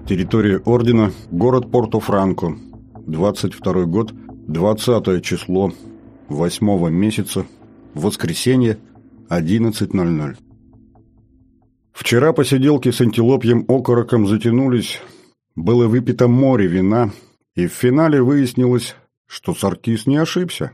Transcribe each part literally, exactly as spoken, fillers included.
Территория ордена, город Порто-Франко, двадцать второй год, двадцатое число восьмого месяца, воскресенье, одиннадцать ноль ноль. Вчера посиделки с антилопьем окороком затянулись, было выпито море вина, и в финале выяснилось, что Саркис не ошибся.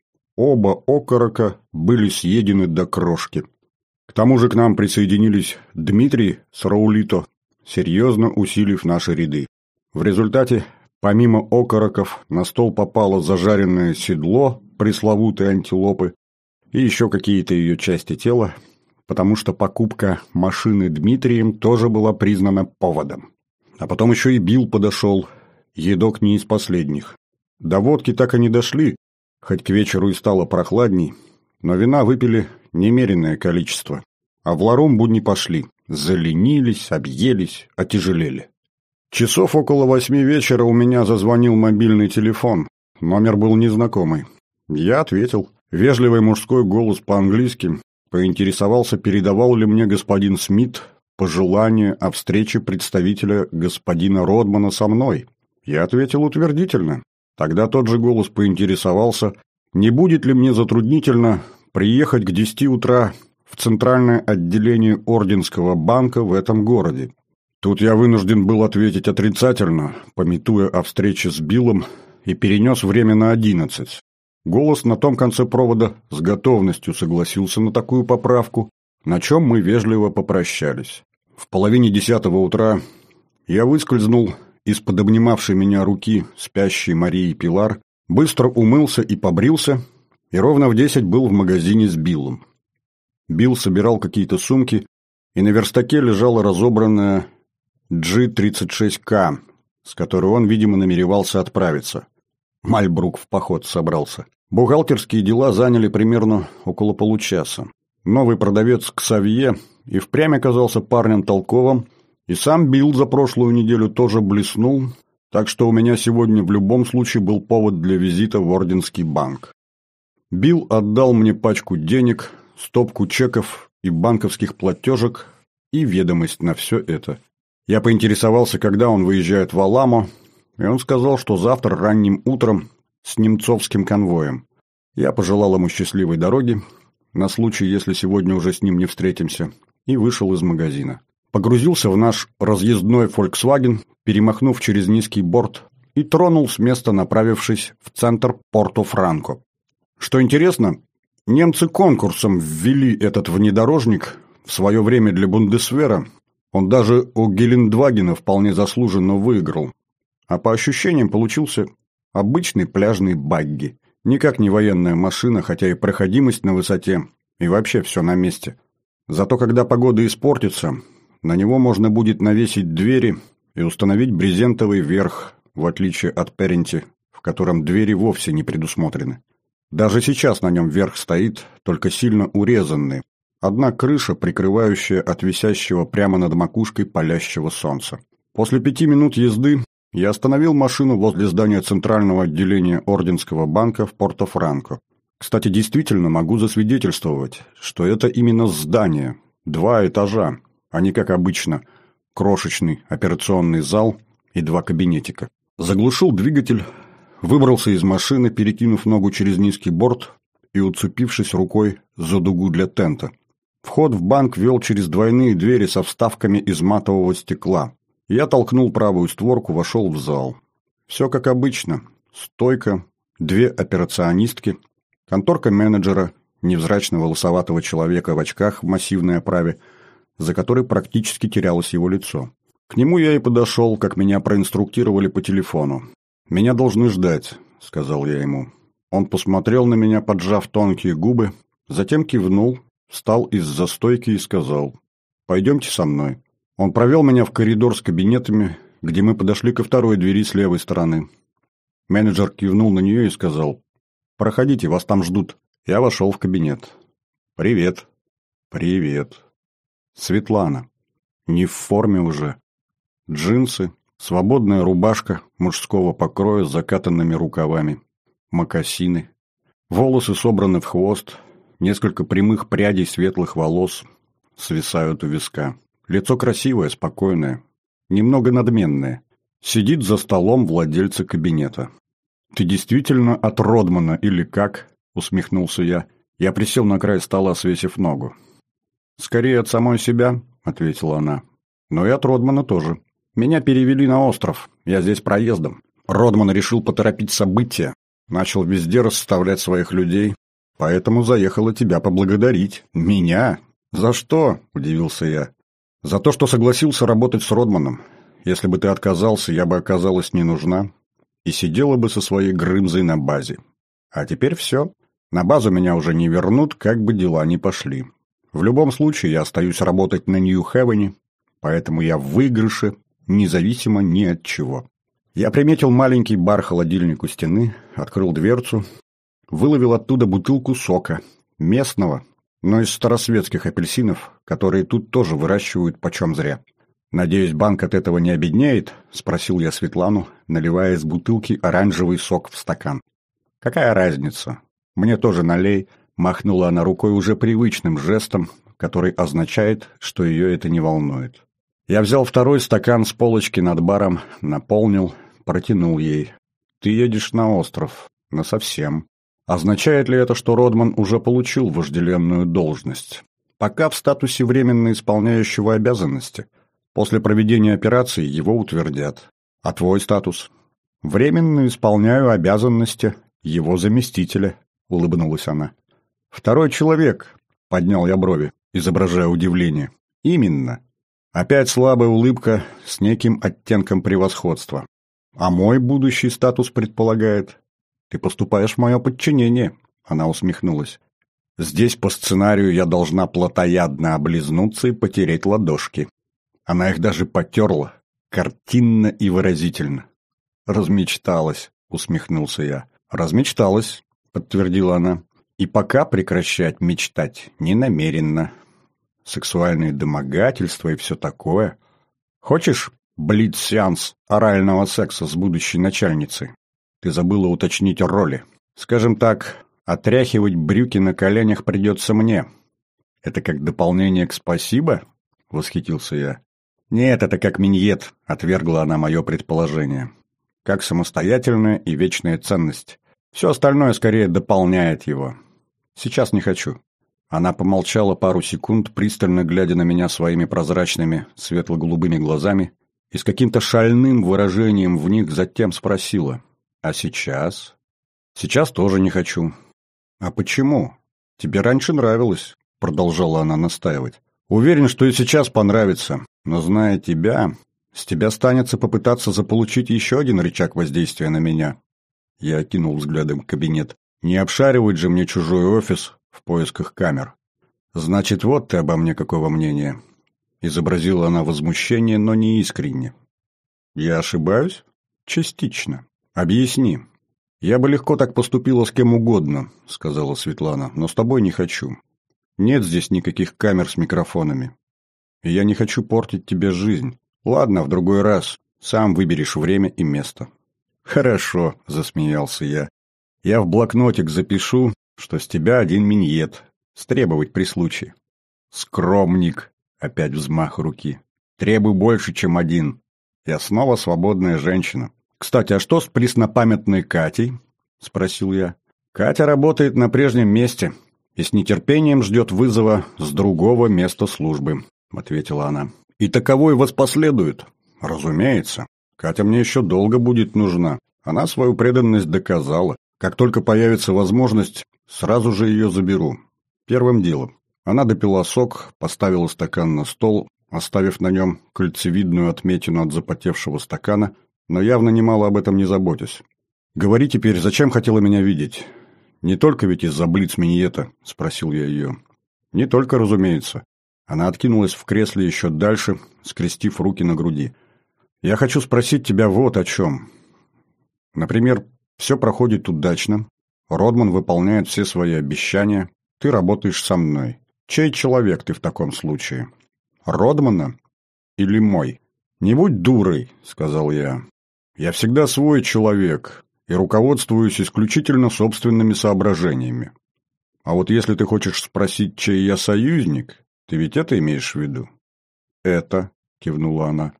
Оба окорока были съедены до крошки. К тому же к нам присоединились Дмитрий с Раулито, серьезно усилив наши ряды. В результате, помимо окороков, на стол попало зажаренное седло пресловутой антилопы и еще какие-то ее части тела, потому что покупка машины Дмитрием тоже была признана поводом. А потом еще и Билл подошел, едок не из последних. До водки так и не дошли, хоть к вечеру и стало прохладней, но вина выпили немеренное количество, а в Ларумбу не пошли. Заленились, объелись, отяжелели. Часов около восьми вечера у меня зазвонил мобильный телефон. Номер был незнакомый. Я ответил. Вежливый мужской голос по-английски поинтересовался, передавал ли мне господин Смит пожелание о встрече представителя господина Родмана со мной. Я ответил утвердительно. Тогда тот же голос поинтересовался, не будет ли мне затруднительно приехать к десяти утра в центральное отделение Орденского банка в этом городе. Тут я вынужден был ответить отрицательно, памятуя о встрече с Биллом, и перенес время на одиннадцать. Голос на том конце провода с готовностью согласился на такую поправку, на чем мы вежливо попрощались. В половине десятого утра я выскользнул из-под обнимавшей меня руки спящей Марии Пилар, быстро умылся и побрился, и ровно в десять был в магазине с Биллом. Билл собирал какие-то сумки, и на верстаке лежала разобранная джи тридцать шесть ка, с которой он, видимо, намеревался отправиться. Мальбрук в поход собрался. Бухгалтерские дела заняли примерно около получаса. Новый продавец Ксавье и впрямь оказался парнем толковым, и сам Билл за прошлую неделю тоже блеснул, так что у меня сегодня в любом случае был повод для визита в Орденский банк. Билл отдал мне пачку денег, стопку чеков и банковских платежек и ведомость на все это. Я поинтересовался, когда он выезжает в Аламо, и он сказал, что завтра ранним утром с немцовским конвоем. Я пожелал ему счастливой дороги, на случай, если сегодня уже с ним не встретимся, и вышел из магазина. Погрузился в наш разъездной Volkswagen, перемахнув через низкий борт, и тронул с места, направившись в центр Порто-Франко. Что интересно, немцы конкурсом ввели этот внедорожник в свое время для Бундесвера. Он даже у Гелендвагена вполне заслуженно выиграл. А по ощущениям получился обычный пляжный багги. Никак не военная машина, хотя и проходимость на высоте, и вообще все на месте. Зато когда погода испортится, на него можно будет навесить двери и установить брезентовый верх, в отличие от Перенти, в котором двери вовсе не предусмотрены. Даже сейчас на нем верх стоит, только сильно урезанный. Одна крыша, прикрывающая от висящего прямо над макушкой палящего солнца. После пяти минут езды я остановил машину возле здания центрального отделения Орденского банка в Порто-Франко. Кстати, действительно могу засвидетельствовать, что это именно здание, два этажа, а не, как обычно, крошечный операционный зал и два кабинетика. Заглушил двигатель, выбрался из машины, перекинув ногу через низкий борт и уцепившись рукой за дугу для тента. Вход в банк вел через двойные двери со вставками из матового стекла. Я толкнул правую створку, вошел в зал. Все как обычно. Стойка, две операционистки, конторка менеджера, невзрачного лысоватого человека в очках в массивной оправе, за которой практически терялось его лицо. К нему я и подошел, как меня проинструктировали по телефону. «Меня должны ждать», — сказал я ему. Он посмотрел на меня, поджав тонкие губы, затем кивнул, встал из-за стойки и сказал: «Пойдемте со мной». Он провел меня в коридор с кабинетами, где мы подошли ко второй двери с левой стороны. Менеджер кивнул на нее и сказал: «Проходите, вас там ждут». Я вошел в кабинет. «Привет». «Привет». Светлана. Не в форме уже. Джинсы, свободная рубашка мужского покроя с закатанными рукавами, мокасины. Волосы собраны в хвост, несколько прямых прядей светлых волос свисают у виска. Лицо красивое, спокойное. немного надменное. Сидит за столом владельца кабинета. «Ты действительно от Родмана или как?» – усмехнулся я. Я присел на край стола, свесив ногу. «Скорее от самой себя», – ответила она. «Но и от Родмана тоже. Меня перевели на остров. Я здесь проездом. Родман решил поторопить события. Начал везде расставлять своих людей. Поэтому заехала тебя поблагодарить. Меня? За что?» – удивился я. «За то, что согласился работать с Родманом. Если бы ты отказался, я бы оказалась не нужна. И сидела бы со своей Грымзой на базе. А теперь все. На базу меня уже не вернут, как бы дела ни пошли. В любом случае, я остаюсь работать на Нью-Хевене, поэтому я в выигрыше, независимо ни от чего». Я приметил маленький бар-холодильник у стены, открыл дверцу, выловил оттуда бутылку сока, местного, но из старосветских апельсинов, которые тут тоже выращивают почем зря. «Надеюсь, банк от этого не обеднеет?» – спросил я Светлану, наливая из бутылки оранжевый сок в стакан. «Какая разница? Мне тоже налей», – махнула она рукой уже привычным жестом, который означает, что ее это не волнует. Я взял второй стакан с полочки над баром, наполнил, протянул ей. «Ты едешь на остров. Насовсем. Означает ли это, что Родман уже получил вожделенную должность? Пока в статусе временно исполняющего обязанности. После проведения операции его утвердят. А твой статус?» «Временно исполняю обязанности его заместителя», — улыбнулась она. «Второй человек», — поднял я брови, изображая удивление. «Именно». Опять слабая улыбка с неким оттенком превосходства. «А мой будущий статус предполагает...» «Ты поступаешь в мое подчинение», — она усмехнулась. «Здесь по сценарию я должна плотоядно облизнуться и потереть ладошки». Она их даже потерла, картинно и выразительно. «Размечталась», — усмехнулся я. «Размечталась», — подтвердила она. «И пока прекращать мечтать не намерена. Сексуальные домогательства и все такое. Хочешь блиц-сеанс орального секса с будущей начальницей? Ты забыла уточнить роли. Скажем так, отряхивать брюки на коленях придется мне». «Это как дополнение к спасибо?» — восхитился я. «Нет, это как миньет», — отвергла она мое предположение. «Как самостоятельная и вечная ценность. Все остальное скорее дополняет его. Сейчас не хочу». Она помолчала пару секунд, пристально глядя на меня своими прозрачными, светло-голубыми глазами, и с каким-то шальным выражением в них затем спросила: «А сейчас?» «Сейчас тоже не хочу». «А почему? Тебе раньше нравилось», — продолжала она настаивать. «Уверен, что и сейчас понравится, но, зная тебя, с тебя станется попытаться заполучить еще один рычаг воздействия на меня». Я окинул взглядом кабинет. «Не обшаривать же мне чужой офис в поисках камер». «Значит, вот ты обо мне какого мнения?» Изобразила она возмущение, но не искренне. «Я ошибаюсь?» «Частично. Объясни». «Я бы легко так поступила с кем угодно», — сказала Светлана, — «но с тобой не хочу. Нет здесь никаких камер с микрофонами. И я не хочу портить тебе жизнь. Ладно, в другой раз. Сам выберешь время и место». «Хорошо», — засмеялся я. «Я в блокнотик запишу, что с тебя один миньет. Стребовать при случае». «Скромник», — опять взмах руки. «Требуй больше, чем один. Я снова свободная женщина». «Кстати, а что с преснопамятной Катей?» — спросил я. «Катя работает на прежнем месте и с нетерпением ждет вызова с другого места службы», — ответила она. «И таковой воспоследует. Разумеется. Катя мне еще долго будет нужна. Она свою преданность доказала. Как только появится возможность, сразу же ее заберу. Первым делом». Она допила сок, поставила стакан на стол, оставив на нем кольцевидную отметину от запотевшего стакана, но явно немало об этом не заботясь. «Говори теперь, зачем хотела меня видеть? Не только ведь из-за блиц-миньета?» – спросил я ее. «Не только, разумеется». Она откинулась в кресле еще дальше, скрестив руки на груди. «Я хочу спросить тебя вот о чем. Например, все проходит удачно, Родман выполняет все свои обещания, ты работаешь со мной. Чей человек ты в таком случае? Родмана или мой?» «Не будь дурой», — сказал я. «Я всегда свой человек и руководствуюсь исключительно собственными соображениями. А вот если ты хочешь спросить, чей я союзник, ты ведь это имеешь в виду?» «Это», — кивнула она.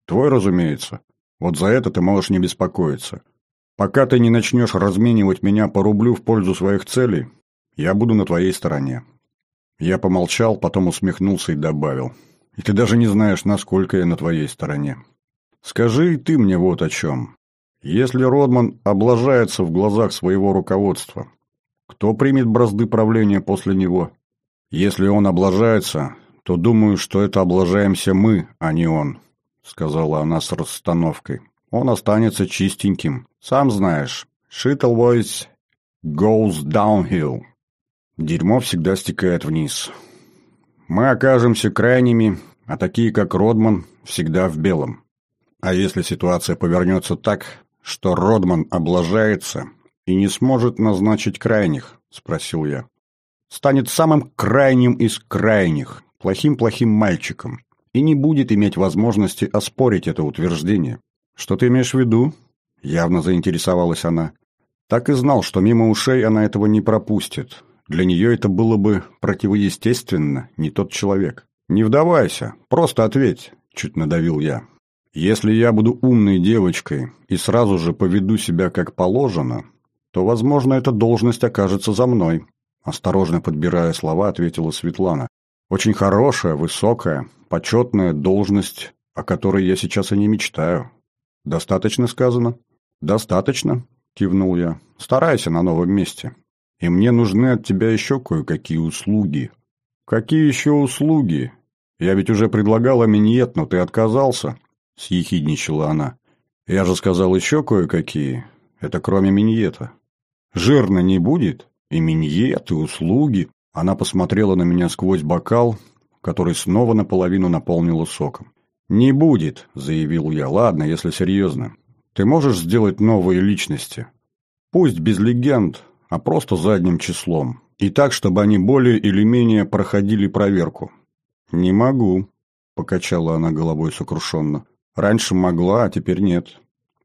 Твой, разумеется. Вот за это ты можешь не беспокоиться. Пока ты не начнешь разменивать меня по рублю в пользу своих целей, я буду на твоей стороне». Я помолчал, потом усмехнулся и добавил: «И ты даже не знаешь, насколько я на твоей стороне. Скажи и ты мне вот о чем. Если Родман облажается в глазах своего руководства, кто примет бразды правления после него? Если он облажается, то думаю, что это облажаемся мы, а не он», — сказала она с расстановкой. «Он останется чистеньким. Сам знаешь, shit always goes downhill. Дерьмо всегда стекает вниз. Мы окажемся крайними, а такие, как Родман, всегда в белом. А если ситуация повернется так, что Родман облажается и не сможет назначить крайних?» — спросил я. «Станет самым крайним из крайних, плохим-плохим мальчиком, и не будет иметь возможности оспорить это утверждение». «Что ты имеешь в виду?» — явно заинтересовалась она. Так и знал, что мимо ушей она этого не пропустит. Для нее это было бы противоестественно, не тот человек. «Не вдавайся, просто ответь», — чуть надавил я. «Если я буду умной девочкой и сразу же поведу себя как положено, то, возможно, эта должность окажется за мной», — осторожно подбирая слова, ответила Светлана. «Очень хорошая, высокая, почетная должность, о которой я сейчас и не мечтаю». «Достаточно сказано?» «Достаточно», — кивнул я. «Старайся на новом месте. И мне нужны от тебя еще кое-какие услуги». «Какие еще услуги? Я ведь уже предлагала миньет, но ты отказался», — съехидничала она. «Я же сказал еще кое-какие. Это кроме миньета. Жирно не будет? И миньет, и услуги». Она посмотрела на меня сквозь бокал, который снова наполовину наполнила соком. «Не будет», — заявил я. «Ладно, если серьезно. Ты можешь сделать новые личности? Пусть без легенд, а просто задним числом. И так, чтобы они более или менее проходили проверку». «Не могу», — покачала она головой сокрушенно. «Раньше могла, а теперь нет».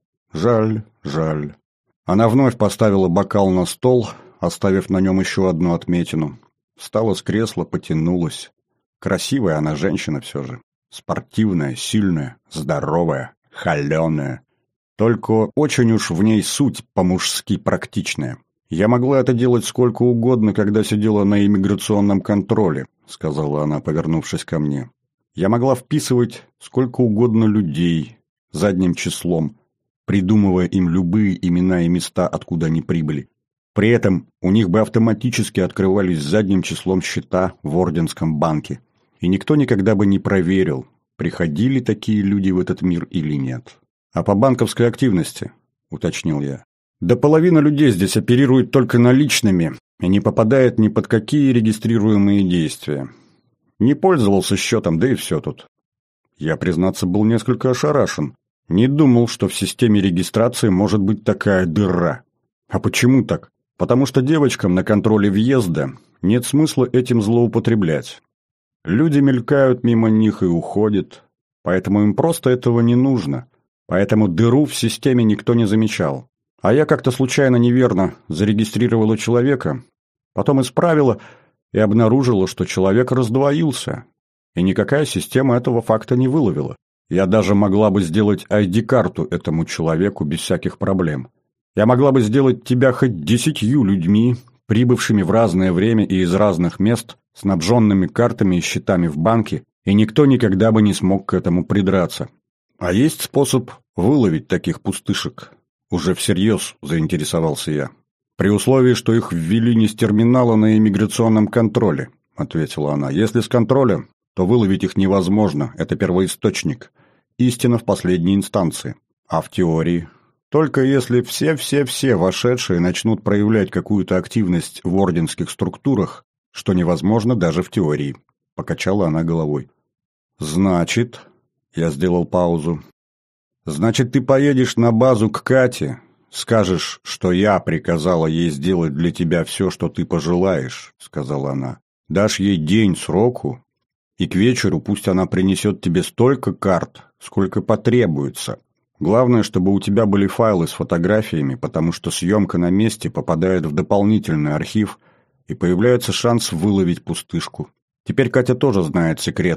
«Жаль, жаль». Она вновь поставила бокал на стол, оставив на нем еще одну отметину. Встала с кресла, потянулась. Красивая она женщина все же. Спортивная, сильная, здоровая, холеная. Только очень уж в ней суть по-мужски практичная. «Я могла это делать сколько угодно, когда сидела на иммиграционном контроле», — сказала она, повернувшись ко мне. «Я могла вписывать сколько угодно людей задним числом, придумывая им любые имена и места, откуда они прибыли. При этом у них бы автоматически открывались задним числом счета в Орденском банке. И никто никогда бы не проверил, приходили такие люди в этот мир или нет». «А по банковской активности?» — уточнил я. «Да половина людей здесь оперирует только наличными и не попадает ни под какие регистрируемые действия. Не пользовался счетом, да и все тут». Я, признаться, был несколько ошарашен. Не думал, что в системе регистрации может быть такая дыра. А почему так? Потому что девочкам на контроле въезда нет смысла этим злоупотреблять. Люди мелькают мимо них и уходят, поэтому им просто этого не нужно. Поэтому дыру в системе никто не замечал. А я как-то случайно неверно зарегистрировала человека, потом исправила и обнаружила, что человек раздвоился. И никакая система этого факта не выловила. Я даже могла бы сделать ай ди-карту этому человеку без всяких проблем. Я могла бы сделать тебя хоть десятью людьми, прибывшими в разное время и из разных мест, снабженными картами и счетами в банке, и никто никогда бы не смог к этому придраться. А есть способ выловить таких пустышек? Уже всерьез заинтересовался я. При условии, что их ввели не с терминала на иммиграционном контроле, ответила она. Если с контроля, то выловить их невозможно, это первоисточник. Истина в последней инстанции. А в теории? Только если все-все-все вошедшие начнут проявлять какую-то активность в орденских структурах, что невозможно даже в теории. Покачала она головой. Значит... Я сделал паузу. «Значит, ты поедешь на базу к Кате, скажешь, что я приказала ей сделать для тебя все, что ты пожелаешь», — сказала она. «Дашь ей день сроку, и к вечеру пусть она принесет тебе столько карт, сколько потребуется. Главное, чтобы у тебя были файлы с фотографиями, потому что съемка на месте попадает в дополнительный архив, и появляется шанс выловить пустышку. Теперь Катя тоже знает секрет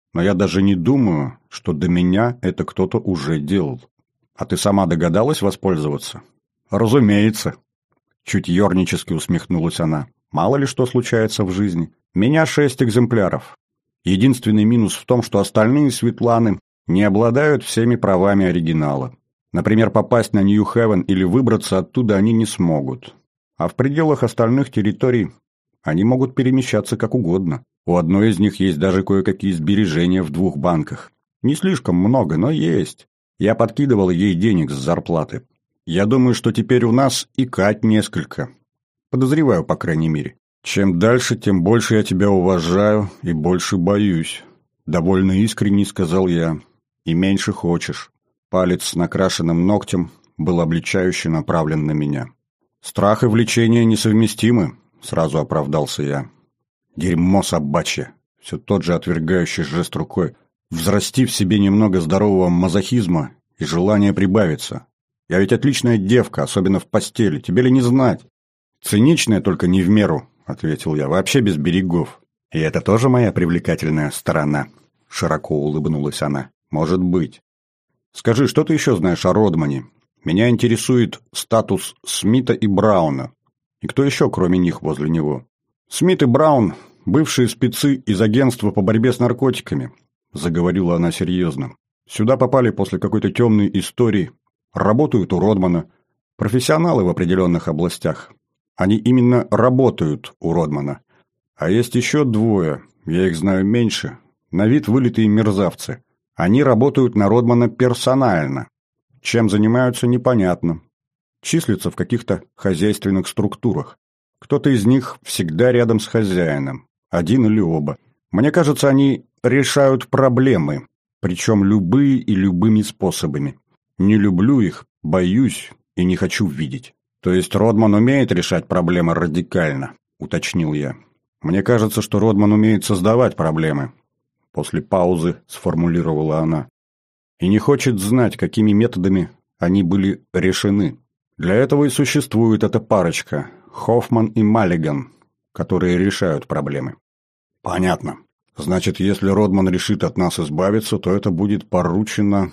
но я даже не думаю, что до меня это кто-то уже делал. А ты сама догадалась воспользоваться? Разумеется. Чуть ёрнически усмехнулась она. Мало ли что случается в жизни. Меня шесть экземпляров. Единственный минус в том, что остальные Светланы не обладают всеми правами оригинала. Например, попасть на Нью-Хевен или выбраться оттуда они не смогут. А в пределах остальных территорий они могут перемещаться как угодно. У одной из них есть даже кое-какие сбережения в двух банках. Не слишком много, но есть. Я подкидывал ей денег с зарплаты. Я думаю, что теперь у нас и Кать несколько. Подозреваю, по крайней мере. Чем дальше, тем больше я тебя уважаю и больше боюсь. Довольно искренне сказал я. И меньше хочешь. Палец с накрашенным ногтем был обличающе направлен на меня. Страх и влечение несовместимы, сразу оправдался я. Дерьмо собачье. Все тот же отвергающий жест рукой. Взрасти в себе немного здорового мазохизма, и желание прибавится. Я ведь отличная девка, особенно в постели, тебе ли не знать? Циничная, только не в меру, ответил я, вообще без берегов. И это тоже моя привлекательная сторона, широко улыбнулась она. Может быть. Скажи, что ты еще знаешь о Родмане? Меня интересует статус Смита и Брауна. И кто еще, кроме них, возле него? Смит и Браун – бывшие спецы из агентства по борьбе с наркотиками, заговорила она серьезно. Сюда попали после какой-то темной истории, работают у Родмана, профессионалы в определенных областях. Они именно работают у Родмана. А есть еще двое, я их знаю меньше, на вид вылитые мерзавцы. Они работают на Родмана персонально. Чем занимаются, непонятно. Числятся в каких-то хозяйственных структурах. Кто-то из них всегда рядом с хозяином. Один или оба. Мне кажется, они решают проблемы. Причем любые и любыми способами. Не люблю их, боюсь и не хочу видеть. То есть Родман умеет решать проблемы радикально, уточнил я. Мне кажется, что Родман умеет создавать проблемы. После паузы сформулировала она. И не хочет знать, какими методами они были решены. Для этого и существует эта парочка, Хоффман и Маллиган, которые решают проблемы. Понятно. Значит, если Родман решит от нас избавиться, то это будет поручено...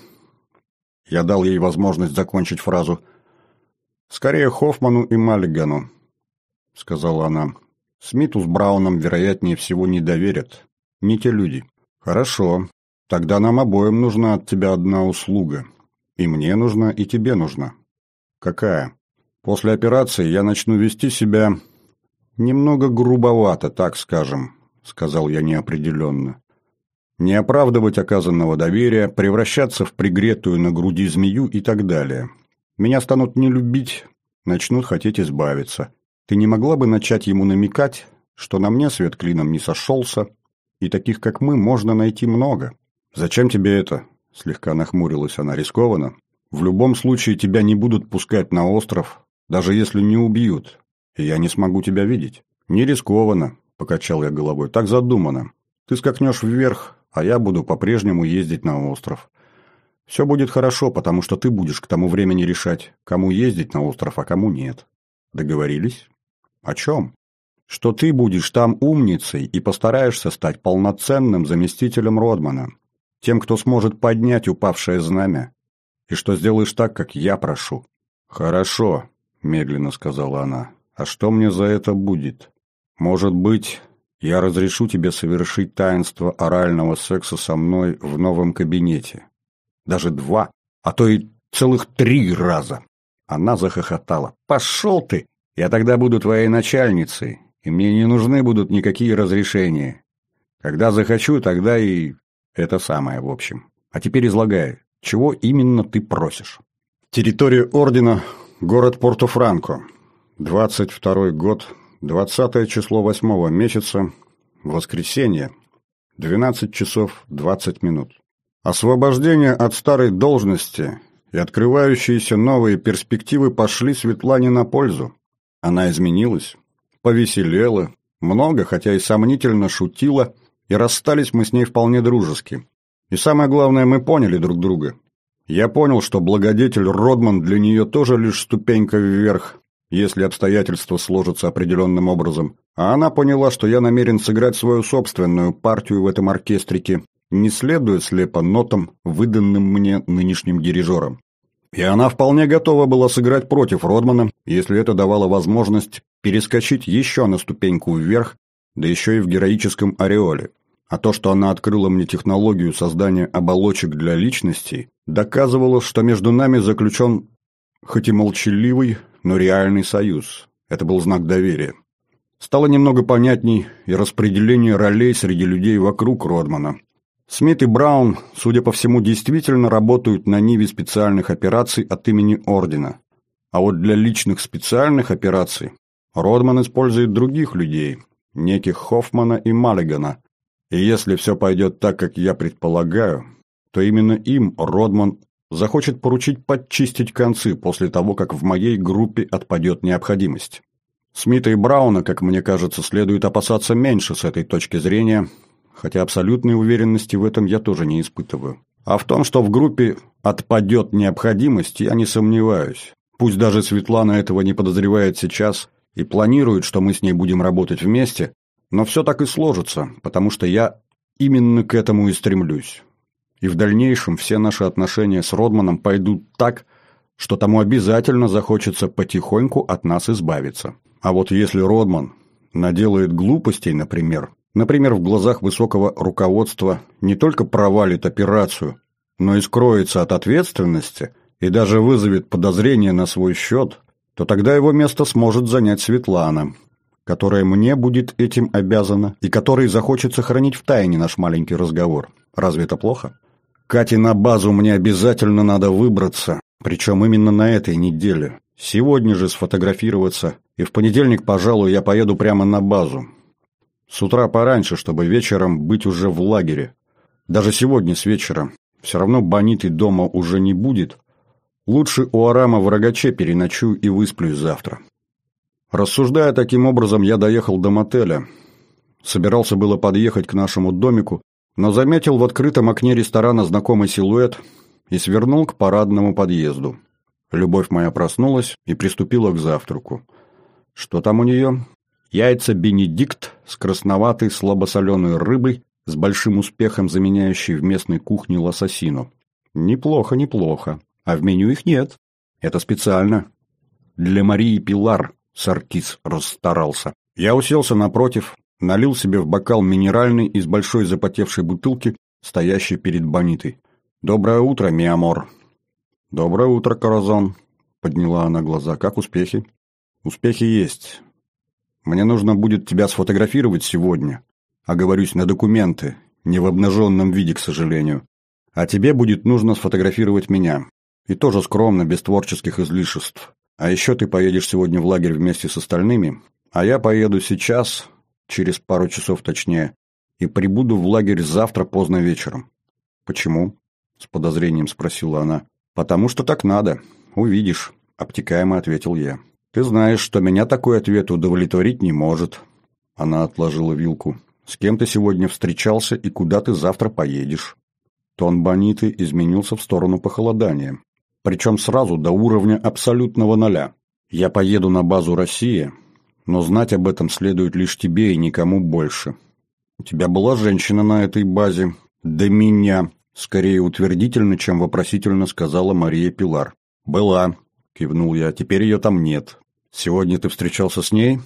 Я дал ей возможность закончить фразу. «Скорее Хоффману и Маллигану», — сказала она. «Смиту с Брауном, вероятнее всего, не доверят. Не те люди». «Хорошо. Тогда нам обоим нужна от тебя одна услуга. И мне нужна, и тебе нужна». «Какая?» «После операции я начну вести себя немного грубовато, так скажем», — сказал я неопределенно. «Не оправдывать оказанного доверия, превращаться в пригретую на груди змею и так далее. Меня станут не любить, начнут хотеть избавиться. Ты не могла бы начать ему намекать, что на мне свет клином не сошелся, и таких, как мы, можно найти много?» «Зачем тебе это?» — слегка нахмурилась она. «Рискованно. В любом случае тебя не будут пускать на остров, даже если не убьют, и я не смогу тебя видеть». «Не рискованно», — покачал я головой. «Так задумано. Ты скакнешь вверх, а я буду по-прежнему ездить на остров. Все будет хорошо, потому что ты будешь к тому времени решать, кому ездить на остров, а кому нет. Договорились?» «О чем?» «Что ты будешь там умницей и постараешься стать полноценным заместителем Родмана, тем, кто сможет поднять упавшее знамя, и что сделаешь так, как я прошу». «Хорошо», — медленно сказала она. «А что мне за это будет? Может быть, я разрешу тебе совершить таинство орального секса со мной в новом кабинете. Даже два, а то и целых три раза». Она захохотала. «Пошел ты! Я тогда буду твоей начальницей, и мне не нужны будут никакие разрешения. Когда захочу, тогда и... это самое, в общем. А теперь излагай, чего именно ты просишь?» «Территория ордена, город Порто-Франко. двадцать второй год, двадцатое число восьмого месяца, воскресенье, двенадцать часов двадцать минут. Освобождение от старой должности и открывающиеся новые перспективы пошли Светлане на пользу. Она изменилась, повеселела, много, хотя и сомнительно шутила, и расстались мы с ней вполне дружески. И самое главное, мы поняли друг друга. Я понял, что благодетель Родман для нее тоже лишь ступенька вверх, если обстоятельства сложатся определенным образом. А она поняла, что я намерен сыграть свою собственную партию в этом оркестрике не следуя слепо нотам, выданным мне нынешним дирижером. И она вполне готова была сыграть против Родмана, если это давало возможность перескочить еще на ступеньку вверх, да еще и в героическом ореоле. А то, что она открыла мне технологию создания оболочек для личностей, доказывало, что между нами заключен хоть и молчаливый, но реальный союз. Это был знак доверия. Стало немного понятней и распределение ролей среди людей вокруг Родмана. Смит и Браун, судя по всему, действительно работают на ниве специальных операций от имени Ордена. А вот для личных специальных операций Родман использует других людей, неких Хоффмана и Маллигана. И если все пойдет так, как я предполагаю, то именно им Родман захочет поручить подчистить концы после того, как в моей группе отпадет необходимость. Смита и Брауна, как мне кажется, следует опасаться меньше с этой точки зрения, хотя абсолютной уверенности в этом я тоже не испытываю. А в том, что в группе отпадет необходимость, я не сомневаюсь. Пусть даже Светлана этого не подозревает сейчас и планирует, что мы с ней будем работать вместе, но все так и сложится, потому что я именно к этому и стремлюсь. И в дальнейшем все наши отношения с Родманом пойдут так, что тому обязательно захочется потихоньку от нас избавиться. А вот если Родман наделает глупостей, например, например, в глазах высокого руководства не только провалит операцию, но и скроется от ответственности и даже вызовет подозрения на свой счет, то тогда его место сможет занять Светлана, которая мне будет этим обязана и которой захочет сохранить в тайне наш маленький разговор. Разве это плохо? Кате на базу мне обязательно надо выбраться, причем именно на этой неделе. Сегодня же сфотографироваться, и в понедельник, пожалуй, я поеду прямо на базу. С утра пораньше, чтобы вечером быть уже в лагере. Даже сегодня с вечера. Все равно Бониты дома уже не будет. Лучше у Арама в Рогаче переночую и высплюсь завтра. Рассуждая таким образом, я доехал до мотеля. Собирался было подъехать к нашему домику, но заметил в открытом окне ресторана знакомый силуэт и свернул к парадному подъезду. Любовь моя проснулась и приступила к завтраку. Что там у нее? Яйца «Бенедикт» с красноватой слабосоленой рыбой, с большим успехом заменяющей в местной кухне лососину. Неплохо, неплохо. А в меню их нет. Это специально. Для Марии Пилар Саркис расстарался. Я уселся напротив, налил себе в бокал минеральный из большой запотевшей бутылки, стоящей перед Бонитой. «Доброе утро, миамор». «Доброе утро, Коразон», — подняла она глаза. «Как успехи?» «Успехи есть. Мне нужно будет тебя сфотографировать сегодня. Оговорюсь, на документы, не в обнаженном виде, к сожалению. А тебе будет нужно сфотографировать меня. И тоже скромно, без творческих излишеств. А еще ты поедешь сегодня в лагерь вместе с остальными, а я поеду сейчас, через пару часов точнее, и прибуду в лагерь завтра поздно вечером». «Почему?» — с подозрением спросила она. «Потому что так надо. Увидишь», — обтекаемо ответил я. «Ты знаешь, что меня такой ответ удовлетворить не может». Она отложила вилку. «С кем ты сегодня встречался и куда ты завтра поедешь?» Тон Бониты изменился в сторону похолодания. Причем сразу до уровня абсолютного ноля. «Я поеду на базу «Россия», но знать об этом следует лишь тебе и никому больше. У тебя была женщина на этой базе?» «До меня», — скорее утвердительно, чем вопросительно сказала Мария Пилар. «Была», — кивнул я, — «теперь ее там нет». «Сегодня ты встречался с ней?»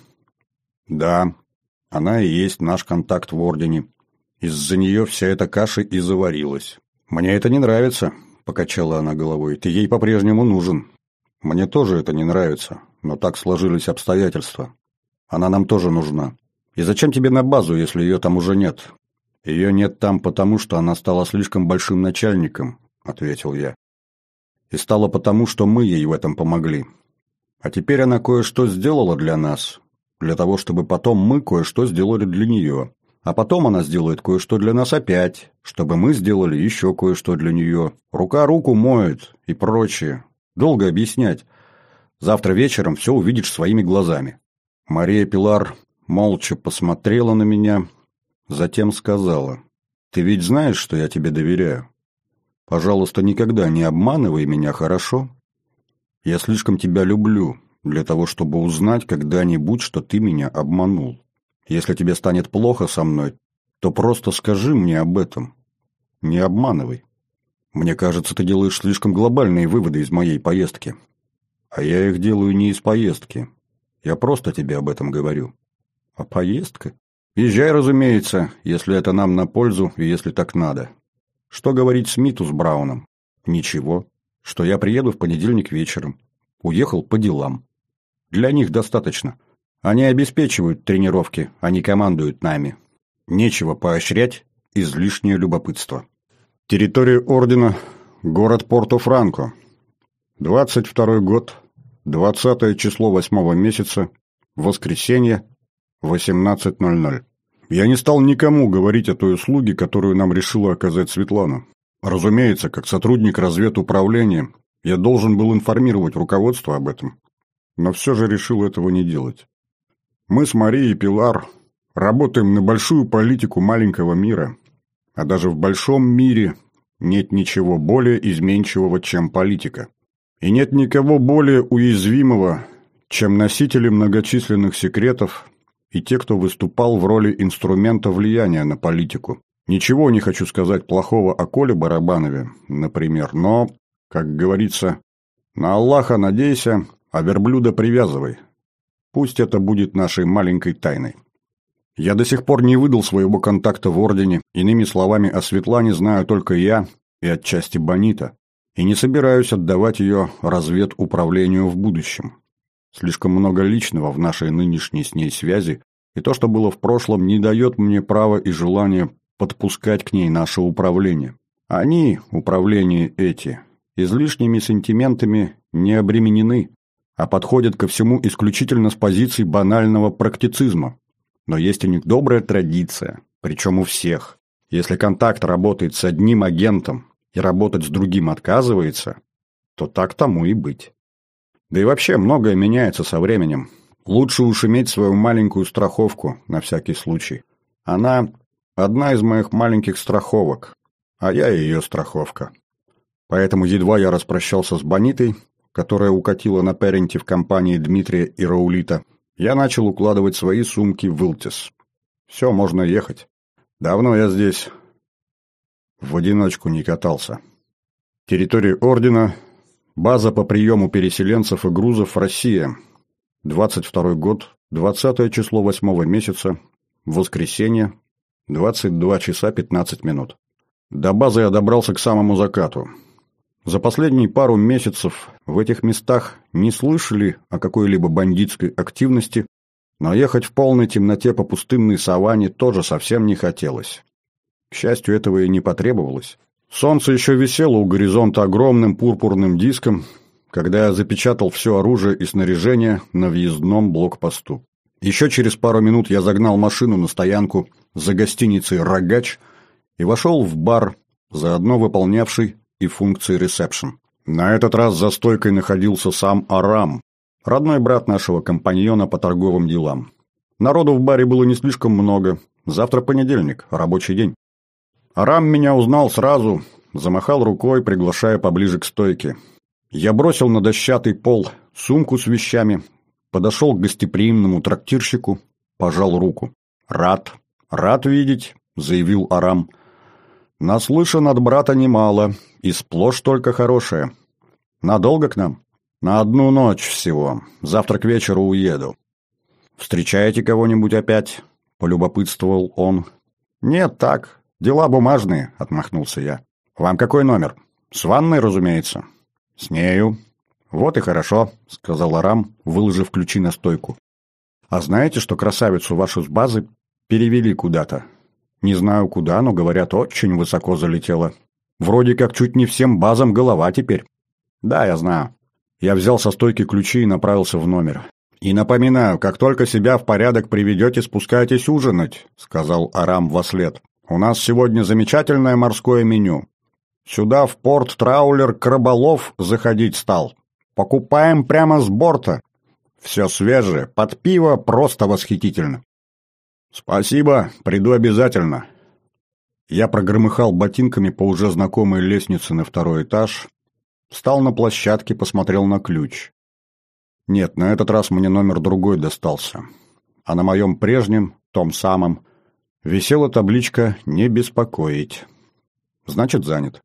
«Да. Она и есть наш контакт в Ордене. Из-за нее вся эта каша и заварилась». «Мне это не нравится», — покачала она головой. «Ты ей по-прежнему нужен». «Мне тоже это не нравится, но так сложились обстоятельства. Она нам тоже нужна. И зачем тебе на базу, если ее там уже нет?» «Ее нет там потому, что она стала слишком большим начальником», — ответил я. «И стало потому, что мы ей в этом помогли. А теперь она кое-что сделала для нас, для того, чтобы потом мы кое-что сделали для нее. А потом она сделает кое-что для нас опять, чтобы мы сделали еще кое-что для нее. Рука руку моет и прочее. Долго объяснять. Завтра вечером все увидишь своими глазами». Мария Пилар молча посмотрела на меня, затем сказала: «Ты ведь знаешь, что я тебе доверяю? Пожалуйста, никогда не обманывай меня, хорошо? Я слишком тебя люблю для того, чтобы узнать когда-нибудь, что ты меня обманул. Если тебе станет плохо со мной, то просто скажи мне об этом. Не обманывай. Мне кажется, ты делаешь слишком глобальные выводы из моей поездки. А я их делаю не из поездки. Я просто тебе об этом говорю. А поездка? Езжай, разумеется, если это нам на пользу и если так надо. Что говорить Смиту с Брауном? Ничего. Что я приеду в понедельник вечером. Уехал по делам. Для них достаточно. Они обеспечивают тренировки, они командуют нами. Нечего поощрять излишнее любопытство. Территория ордена – город Порто-Франко. двадцать второй год, двадцатое число восьмого месяца, воскресенье, восемнадцать ноль ноль. Я не стал никому говорить о той услуге, которую нам решила оказать Светлана. Разумеется, как сотрудник разведуправления, я должен был информировать руководство об этом, но все же решил этого не делать. Мы с Марией и Пилар работаем на большую политику маленького мира, а даже в большом мире нет ничего более изменчивого, чем политика. И нет никого более уязвимого, чем носители многочисленных секретов и те, кто выступал в роли инструмента влияния на политику. Ничего не хочу сказать плохого о Коле Барабанове, например, но, как говорится, на Аллаха надейся, а верблюда привязывай. Пусть это будет нашей маленькой тайной. Я до сих пор не выдал своего контакта в Ордене, иными словами, о Светлане знаю только я и отчасти Бонита, и не собираюсь отдавать ее разведуправлению в будущем. Слишком много личного в нашей нынешней с ней связи, и то, что было в прошлом, не дает мне права и желания подпускать к ней наше управление. Они, управление эти, излишними сентиментами не обременены, а подходят ко всему исключительно с позиций банального практицизма. Но есть у них добрая традиция, причем у всех. Если контакт работает с одним агентом и работать с другим отказывается, то так тому и быть. Да и вообще многое меняется со временем. Лучше уж иметь свою маленькую страховку на всякий случай. Она одна из моих маленьких страховок, а я ее страховка. Поэтому едва я распрощался с Бонитой, которая укатила на пэренте в компании Дмитрия и Раулита, я начал укладывать свои сумки в Илтис. Все, можно ехать. Давно я здесь в одиночку не катался. Территория Ордена, база по приему переселенцев и грузов «Россия». двадцать второй год, двадцатое число восьмого месяца, воскресенье, двадцать два часа пятнадцать минут. До базы я добрался к самому закату. За последние пару месяцев в этих местах не слышали о какой-либо бандитской активности, но ехать в полной темноте по пустынной саванне тоже совсем не хотелось. К счастью, этого и не потребовалось. Солнце еще висело у горизонта огромным пурпурным диском, когда я запечатал все оружие и снаряжение на въездном блокпосту. Еще через пару минут я загнал машину на стоянку за гостиницей «Рогач» и вошел в бар, заодно выполнявший и функции ресепшн. На этот раз за стойкой находился сам Арам, родной брат нашего компаньона по торговым делам. Народу в баре было не слишком много. Завтра понедельник, рабочий день. Арам меня узнал сразу, замахал рукой, приглашая поближе к стойке. Я бросил на дощатый пол сумку с вещами, подошел к гостеприимному трактирщику, пожал руку. «Рад, рад видеть», — заявил Арам. «Наслышан от брата немало, и сплошь только хорошее. Надолго к нам?» «На одну ночь всего. Завтра к вечеру уеду». «Встречаете кого-нибудь опять?» — полюбопытствовал он. «Нет, так. Дела бумажные», — отмахнулся я. «Вам какой номер?» «С ванной, разумеется». «С нею». «Вот и хорошо», — сказал Арам, выложив ключи на стойку. «А знаете, что красавицу вашу с базы перевели куда-то? Не знаю куда, но, говорят, очень высоко залетела. Вроде как чуть не всем базам голова теперь». «Да, я знаю». Я взял со стойки ключи и направился в номер. «И напоминаю, как только себя в порядок приведете, спускайтесь ужинать», — сказал Арам вослед. «У нас сегодня замечательное морское меню. Сюда в порт траулер Краболов заходить стал. Покупаем прямо с борта. Все свежее, под пиво просто восхитительно». «Спасибо, приду обязательно». Я прогромыхал ботинками по уже знакомой лестнице на второй этаж, встал на площадке, посмотрел на ключ. Нет, на этот раз мне номер другой достался. А на моем прежнем, том самом, висела табличка «Не беспокоить». Значит, занят.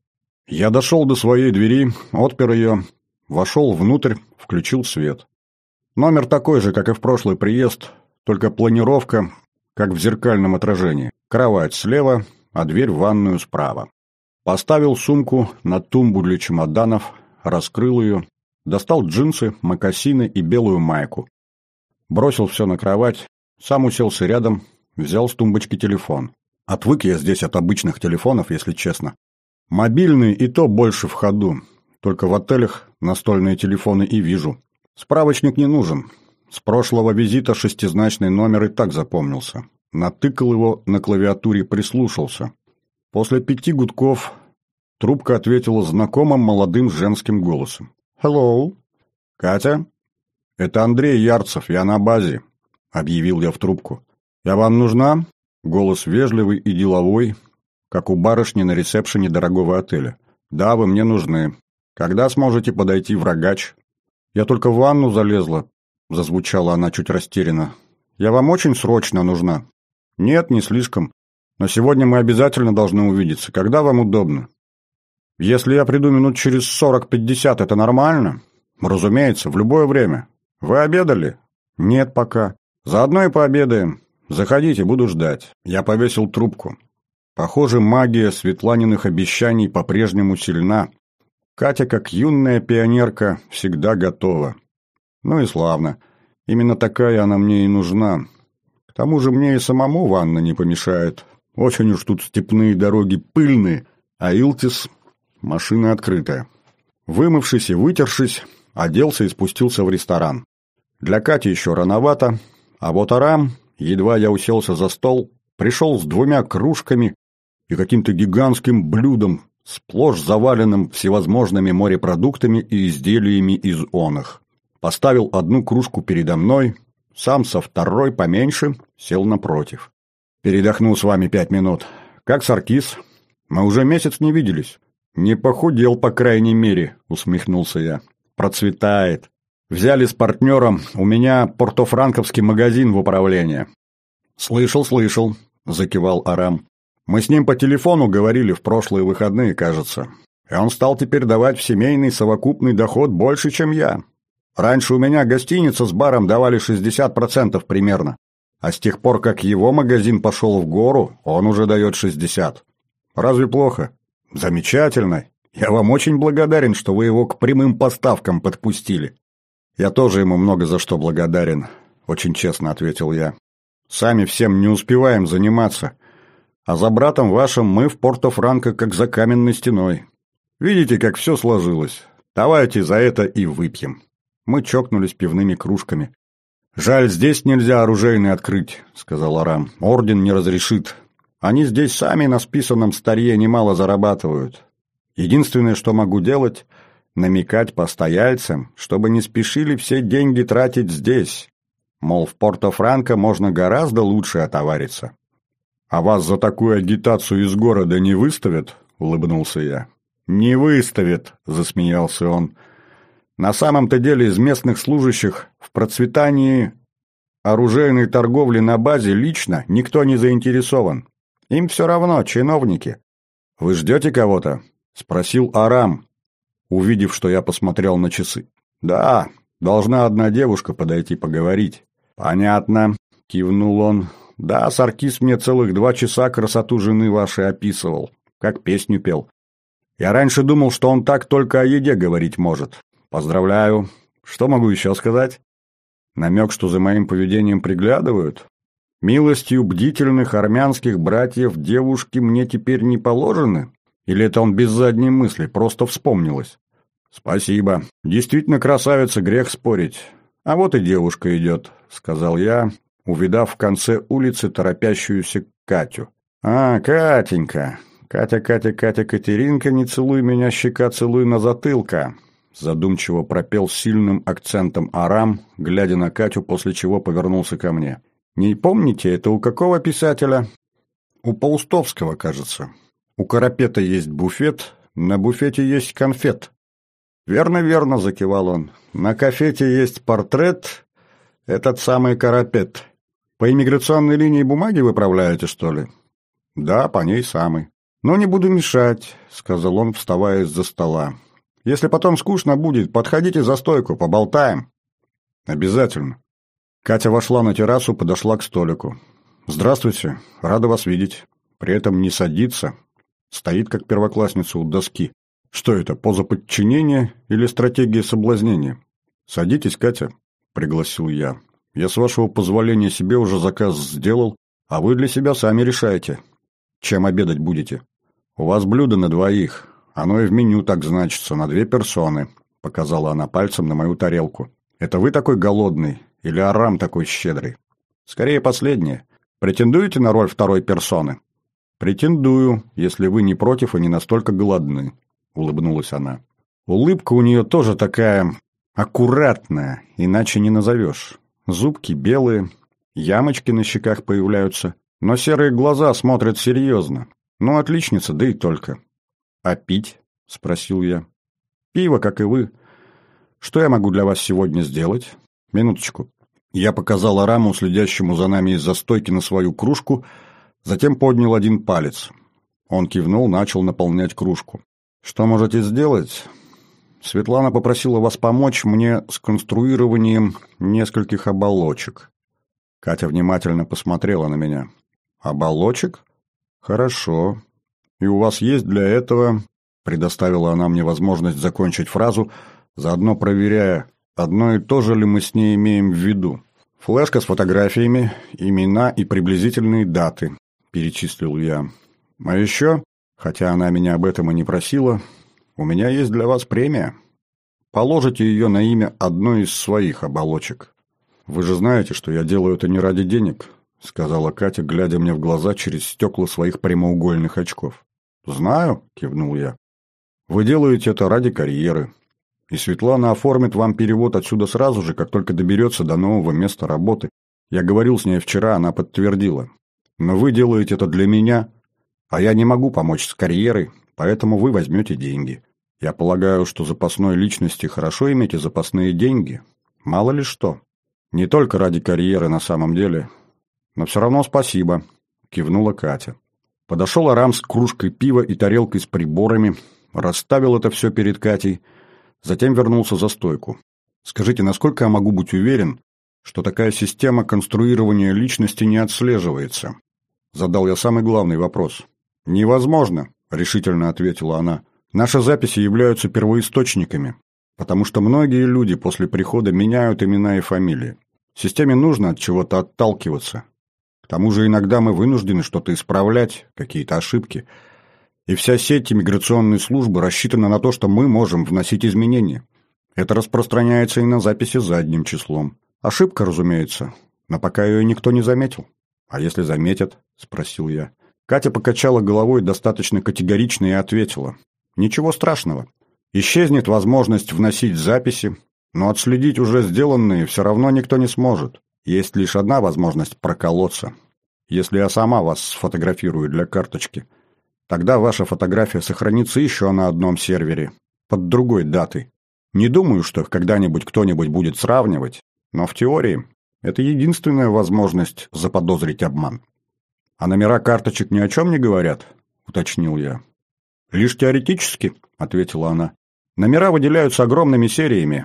Я дошел до своей двери, отпер ее, вошел внутрь, включил свет. Номер такой же, как и в прошлый приезд, только планировка, как в зеркальном отражении. Кровать слева, а дверь в ванную справа. Поставил сумку на тумбу для чемоданов, раскрыл ее, достал джинсы, мокасины и белую майку. Бросил все на кровать, сам уселся рядом, взял с тумбочки телефон. Отвык я здесь от обычных телефонов, если честно. Мобильный и то больше в ходу. Только в отелях настольные телефоны и вижу. Справочник не нужен. С прошлого визита шестизначный номер и так запомнился. Натыкал его на клавиатуре, прислушался. После пяти гудков трубка ответила знакомым молодым женским голосом. «Hello?» «Катя?» «Это Андрей Ярцев, я на базе», — объявил я в трубку. «Я вам нужна?» Голос вежливый и деловой, как у барышни на ресепшене дорогого отеля. «Да, вы мне нужны. Когда сможете подойти в Рогач?» «Я только в ванну залезла», — зазвучала она чуть растерянно. «Я вам очень срочно нужна». «Нет, не слишком. Но сегодня мы обязательно должны увидеться. Когда вам удобно?» «Если я приду минут через сорок-пятьдесят, это нормально?» «Разумеется, в любое время. Вы обедали?» «Нет пока. Заодно и пообедаем. Заходите, буду ждать». Я повесил трубку. Похоже, магия Светланиных обещаний по-прежнему сильна. Катя, как юная пионерка, всегда готова. Ну и славно. Именно такая она мне и нужна. К тому же мне и самому ванна не помешает. Очень уж тут степные дороги пыльные, а Илтис — машина открытая. Вымывшись и вытершись, оделся и спустился в ресторан. Для Кати еще рановато, а вот Арам, едва я уселся за стол, пришел с двумя кружками и каким-то гигантским блюдом, сплошь заваленным всевозможными морепродуктами и изделиями из оных. Поставил одну кружку передо мной, сам со второй поменьше сел напротив. «Передохну с вами пять минут. Как Саркис? Мы уже месяц не виделись». «Не похудел, по крайней мере», — усмехнулся я. «Процветает. Взяли с партнером, у меня портофранковский магазин в управление». «Слышал, слышал», — закивал Арам. «Мы с ним по телефону говорили в прошлые выходные, кажется. И он стал теперь давать в семейный совокупный доход больше, чем я. Раньше у меня гостиница с баром давали шестьдесят процентов примерно. А с тех пор, как его магазин пошел в гору, он уже дает шестьдесят. Разве плохо? Замечательно. Я вам очень благодарен, что вы его к прямым поставкам подпустили». «Я тоже ему много за что благодарен», — очень честно ответил я. «Сами всем не успеваем заниматься. А за братом вашим мы в Порто-Франко как за каменной стеной. Видите, как все сложилось. Давайте за это и выпьем». Мы чокнулись пивными кружками. «Жаль, здесь нельзя оружейный открыть», — сказал Арам. «Орден не разрешит. Они здесь сами на списанном старье немало зарабатывают. Единственное, что могу делать, намекать постояльцам, чтобы не спешили все деньги тратить здесь. Мол, в Порто-Франко можно гораздо лучше отовариться». «А вас за такую агитацию из города не выставят?» — улыбнулся я. «Не выставят», — засмеялся он. «На самом-то деле из местных служащих в процветании оружейной торговли на базе лично никто не заинтересован. Им все равно, чиновники». «Вы ждете кого-то?» — спросил Арам, увидев, что я посмотрел на часы. «Да, должна одна девушка подойти поговорить». «Понятно», — кивнул он. «Да, Саркис мне целых два часа красоту жены вашей описывал, как песню пел. Я раньше думал, что он так только о еде говорить может. Поздравляю. Что могу еще сказать?» Намек, что за моим поведением приглядывают? Милостью бдительных армянских братьев девушки мне теперь не положены? Или это он без задней мысли, просто вспомнилось? «Спасибо. Действительно красавица, грех спорить. А вот и девушка идет», — сказал я, увидав в конце улицы торопящуюся Катю. «А, Катенька. Катя, Катя, Катя, Катеринка, не целуй меня, щека целуй на затылка», — задумчиво пропел с сильным акцентом Арам, глядя на Катю, после чего повернулся ко мне. «Не помните, это у какого писателя?» «У Паустовского, кажется. У Карапета есть буфет, на буфете есть конфет». «Верно, верно», — закивал он. «На кафете есть портрет, этот самый Карапет. По иммиграционной линии бумаги выправляете, что ли?» «Да, по ней самый». «Но не буду мешать», — сказал он, вставая из-за стола. «Если потом скучно будет, подходите за стойку, поболтаем». «Обязательно». Катя вошла на террасу, подошла к столику. «Здравствуйте, рада вас видеть». При этом не садится, стоит как первоклассница у доски. Что это, поза подчинения или стратегия соблазнения? «Садитесь, Катя», — пригласил я. «Я, с вашего позволения, себе уже заказ сделал, а вы для себя сами решаете, чем обедать будете. У вас блюдо на двоих, оно и в меню так значится, на две персоны», — показала она пальцем на мою тарелку. «Это вы такой голодный или Арам такой щедрый?» «Скорее последнее. Претендуете на роль второй персоны?» «Претендую, если вы не против и не настолько голодны», — улыбнулась она. Улыбка у нее тоже такая аккуратная, иначе не назовешь. Зубки белые, ямочки на щеках появляются, но серые глаза смотрят серьезно. Ну, отличница, да и только. «А пить?» — спросил я. «Пиво, как и вы. Что я могу для вас сегодня сделать?» «Минуточку». Я показал Араму, следящему за нами из-за стойки, на свою кружку, затем поднял один палец. Он кивнул, начал наполнять кружку. «Что можете сделать?» «Светлана попросила вас помочь мне с конструированием нескольких оболочек». Катя внимательно посмотрела на меня. «Оболочек? Хорошо. И у вас есть для этого...» Предоставила она мне возможность закончить фразу, заодно проверяя, одно и то же ли мы с ней имеем в виду. «Флешка с фотографиями, имена и приблизительные даты», — перечислил я. «А еще, хотя она меня об этом и не просила, у меня есть для вас премия. Положите ее на имя одной из своих оболочек». «Вы же знаете, что я делаю это не ради денег», — сказала Катя, глядя мне в глаза через стекла своих прямоугольных очков. «Знаю», — кивнул я. «Вы делаете это ради карьеры. И Светлана оформит вам перевод отсюда сразу же, как только доберется до нового места работы. Я говорил с ней вчера, она подтвердила. Но вы делаете это для меня, а я не могу помочь с карьерой, поэтому вы возьмете деньги. Я полагаю, что запасной личности хорошо иметь и запасные деньги. Мало ли что. Не только ради карьеры на самом деле. Но все равно спасибо», — кивнула Катя. Подошел Арам с кружкой пива и тарелкой с приборами, расставил это все перед Катей, затем вернулся за стойку. «Скажите, насколько я могу быть уверен, что такая система конструирования личности не отслеживается?» Задал я самый главный вопрос. «Невозможно», — решительно ответила она. «Наши записи являются первоисточниками, потому что многие люди после прихода меняют имена и фамилии. Системе нужно от чего-то отталкиваться. К тому же иногда мы вынуждены что-то исправлять, какие-то ошибки. И вся сеть иммиграционной службы рассчитана на то, что мы можем вносить изменения. Это распространяется и на записи задним числом. Ошибка, разумеется, но пока ее никто не заметил». «А если заметят?» – спросил я. Катя покачала головой достаточно категорично и ответила. «Ничего страшного. Исчезнет возможность вносить записи, но отследить уже сделанные все равно никто не сможет. Есть лишь одна возможность проколоться. Если я сама вас сфотографирую для карточки, тогда ваша фотография сохранится еще на одном сервере, под другой датой. Не думаю, что когда-нибудь кто-нибудь будет сравнивать, но в теории это единственная возможность заподозрить обман». «А номера карточек ни о чем не говорят?» – уточнил я. «Лишь теоретически», – ответила она. «Номера выделяются огромными сериями.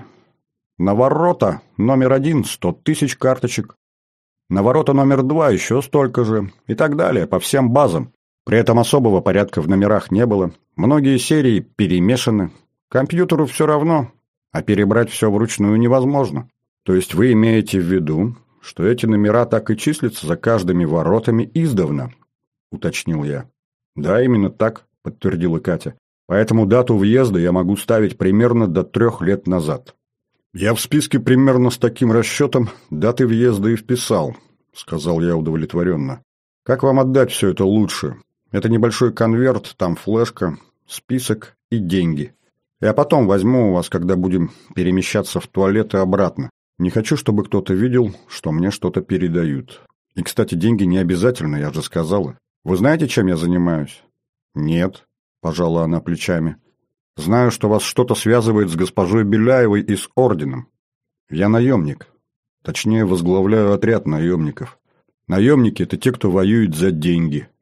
На ворота номер один – сто тысяч карточек. На ворота номер два еще столько же. И так далее, по всем базам. При этом особого порядка в номерах не было. Многие серии перемешаны. Компьютеру все равно, а перебрать все вручную невозможно». «То есть вы имеете в виду, что эти номера так и числятся за каждыми воротами издавна?» – уточнил я. «Да, именно так», – подтвердила Катя. «Поэтому дату въезда я могу ставить примерно до трех лет назад». «Я в списке примерно с таким расчетом даты въезда и вписал», – сказал я удовлетворенно. «Как вам отдать все это лучше? Это небольшой конверт, там флешка, список и деньги. Я потом возьму у вас, когда будем перемещаться в туалет и обратно. Не хочу, чтобы кто-то видел, что мне что-то передают. И, кстати, деньги не обязательно, я же сказала. Вы знаете, чем я занимаюсь?» «Нет», – пожала она плечами. «Знаю, что вас что-то связывает с госпожой Беляевой и с орденом. Я наемник. Точнее, возглавляю отряд наемников. Наемники – это те, кто воюет за деньги.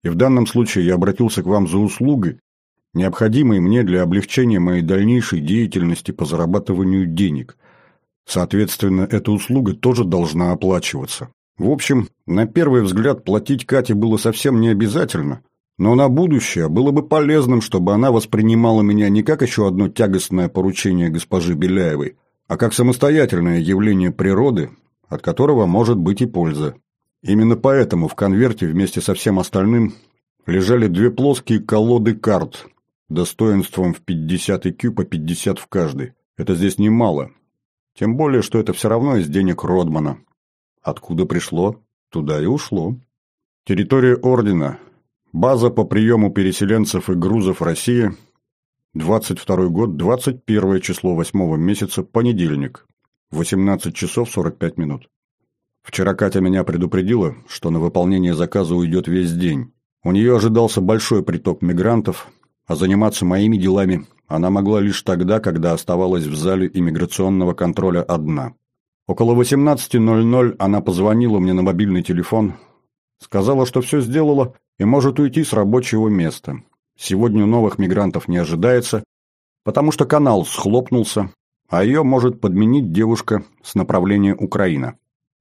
И в данном случае я обратился к вам за услугой, необходимой мне для облегчения моей дальнейшей деятельности по зарабатыванию денег. Соответственно, эта услуга тоже должна оплачиваться. В общем, на первый взгляд платить Кате было совсем не обязательно, но на будущее было бы полезным, чтобы она воспринимала меня не как еще одно тягостное поручение госпожи Беляевой, а как самостоятельное явление природы, от которого может быть и польза. Именно поэтому в конверте вместе со всем остальным лежали две плоские колоды карт, достоинством в пятьдесят ай кью по пятьдесят в каждой. Это здесь немало. Тем более, что это все равно из денег Родмана. Откуда пришло, туда и ушло. Территория Ордена. База по приему переселенцев и грузов России. двадцать второй год, двадцать первое число восьмого месяца, понедельник. восемнадцать часов сорок пять минут. Вчера Катя меня предупредила, что на выполнение заказа уйдет весь день. У нее ожидался большой приток мигрантов, а заниматься моими делами она могла лишь тогда, когда оставалась в зале иммиграционного контроля одна. Около восемнадцати ноль-ноль она позвонила мне на мобильный телефон, сказала, что все сделала и может уйти с рабочего места. Сегодня новых мигрантов не ожидается, потому что канал схлопнулся, а ее может подменить девушка с направления Украина.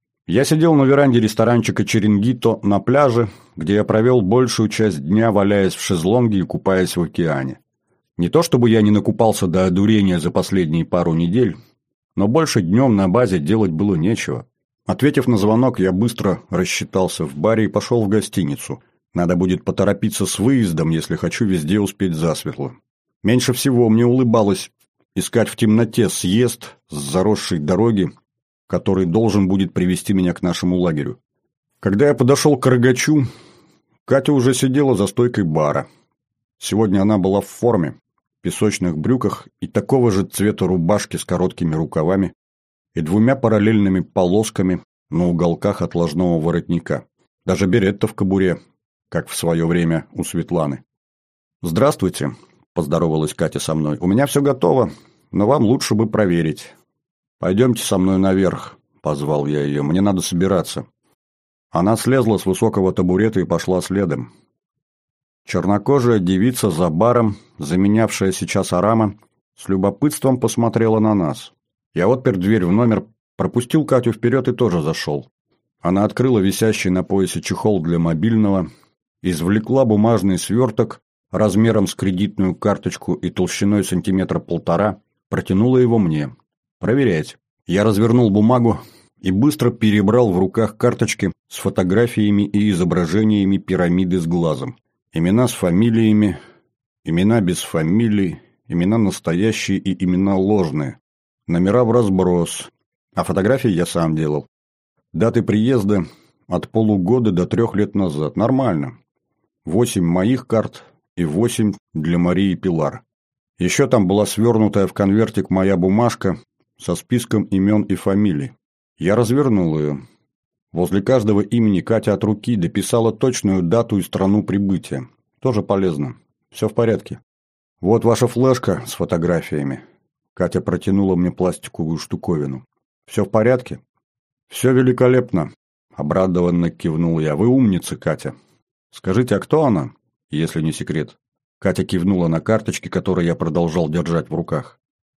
Я сидел на веранде ресторанчика «Черингито» на пляже, где я провел большую часть дня, валяясь в шезлонге и купаясь в океане. Не то чтобы я не накупался до одурения за последние пару недель, но больше днем на базе делать было нечего. Ответив на звонок, я быстро рассчитался в баре и пошел в гостиницу. Надо будет поторопиться с выездом, если хочу везде успеть засветло. Меньше всего мне улыбалось искать в темноте съезд с заросшей дороги, который должен будет привести меня к нашему лагерю. Когда я подошел к рогачу, Катя уже сидела за стойкой бара. Сегодня она была в форме, в песочных брюках и такого же цвета рубашки с короткими рукавами и двумя параллельными полосками на уголках отложного воротника. Даже беретта в кобуре, как в свое время у Светланы. «Здравствуйте», – поздоровалась Катя со мной. «У меня все готово, но вам лучше бы проверить». «Пойдемте со мной наверх», – позвал я ее, – «мне надо собираться». Она слезла с высокого табурета и пошла следом. Чернокожая девица за баром, заменявшая сейчас Арама, с любопытством посмотрела на нас. Я отпер дверь в номер, пропустил Катю вперед и тоже зашел. Она открыла висящий на поясе чехол для мобильного, извлекла бумажный сверток размером с кредитную карточку и толщиной сантиметра полтора, протянула его мне. «Проверять». Я развернул бумагу и быстро перебрал в руках карточки с фотографиями и изображениями пирамиды с глазом. Имена с фамилиями, имена без фамилий, имена настоящие и имена ложные. Номера в разброс, а фотографии я сам делал. Даты приезда от полугода до трех лет назад. Нормально. Восемь моих карт и восемь для Марии Пилар. Еще там была свернутая в конвертик моя бумажка со списком имен и фамилий. Я развернул ее. Возле каждого имени Катя от руки дописала точную дату и страну прибытия. Тоже полезно. Все в порядке. Вот ваша флешка с фотографиями. Катя протянула мне пластиковую штуковину. Все в порядке? Все великолепно. Обрадованно кивнул я. Вы умница, Катя. Скажите, а кто она, если не секрет? Катя кивнула на карточки, которые я продолжал держать в руках.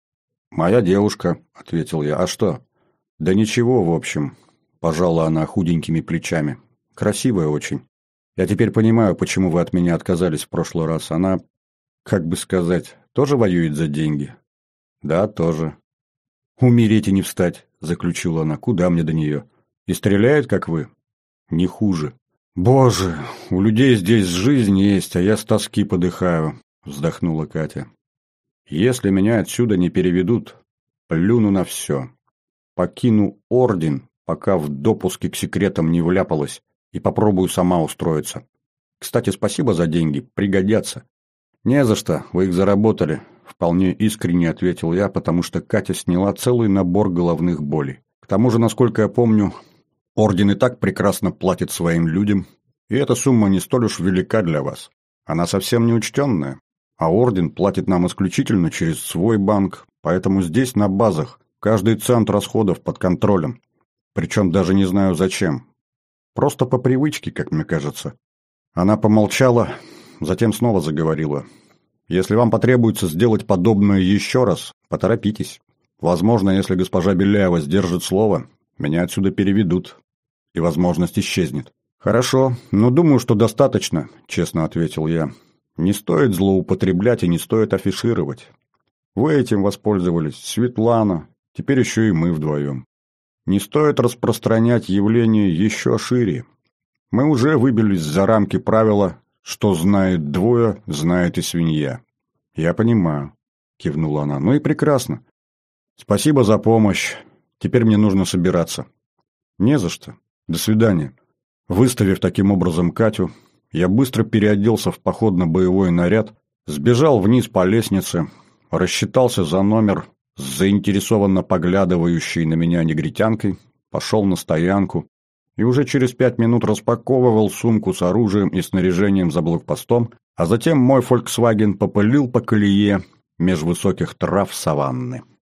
«Моя девушка», — ответил я. «А что?» «Да ничего, в общем», — пожала она худенькими плечами. «Красивая очень. Я теперь понимаю, почему вы от меня отказались в прошлый раз. Она, как бы сказать, тоже воюет за деньги?» «Да, тоже». «Умереть и не встать», — заключила она. «Куда мне до нее? И стреляет, как вы?» «Не хуже». «Боже, у людей здесь жизнь есть, а я с тоски подыхаю», — вздохнула Катя. «Если меня отсюда не переведут, плюну на все. Покину орден, пока в допуске к секретам не вляпалась, и попробую сама устроиться. Кстати, спасибо за деньги, пригодятся». «Не за что, вы их заработали», — вполне искренне ответил я, потому что Катя сняла целый набор головных болей. К тому же, насколько я помню, орден и так прекрасно платит своим людям, и эта сумма не столь уж велика для вас. Она совсем не учтенная. А орден платит нам исключительно через свой банк, поэтому здесь, на базах, каждый цент расходов под контролем. Причем даже не знаю зачем. Просто по привычке, как мне кажется. Она помолчала, затем снова заговорила. «Если вам потребуется сделать подобное еще раз, поторопитесь. Возможно, если госпожа Беляева сдержит слово, меня отсюда переведут, и возможность исчезнет». «Хорошо, но думаю, что достаточно», — честно ответил я. «Не стоит злоупотреблять и не стоит афишировать. Вы этим воспользовались, Светлана, теперь еще и мы вдвоем. Не стоит распространять явление еще шире. Мы уже выбились за рамки правила «что знает двое, знает и свинья». «Я понимаю», — кивнула она. «Ну и прекрасно. Спасибо за помощь. Теперь мне нужно собираться». «Не за что. До свидания». Выставив таким образом Катю, я быстро переоделся в походно-боевой наряд, сбежал вниз по лестнице, рассчитался за номер с заинтересованно поглядывающей на меня негритянкой, пошел на стоянку и уже через пять минут распаковывал сумку с оружием и снаряжением за блокпостом, а затем мой «Фольксваген» попылил по колее меж высоких трав саванны.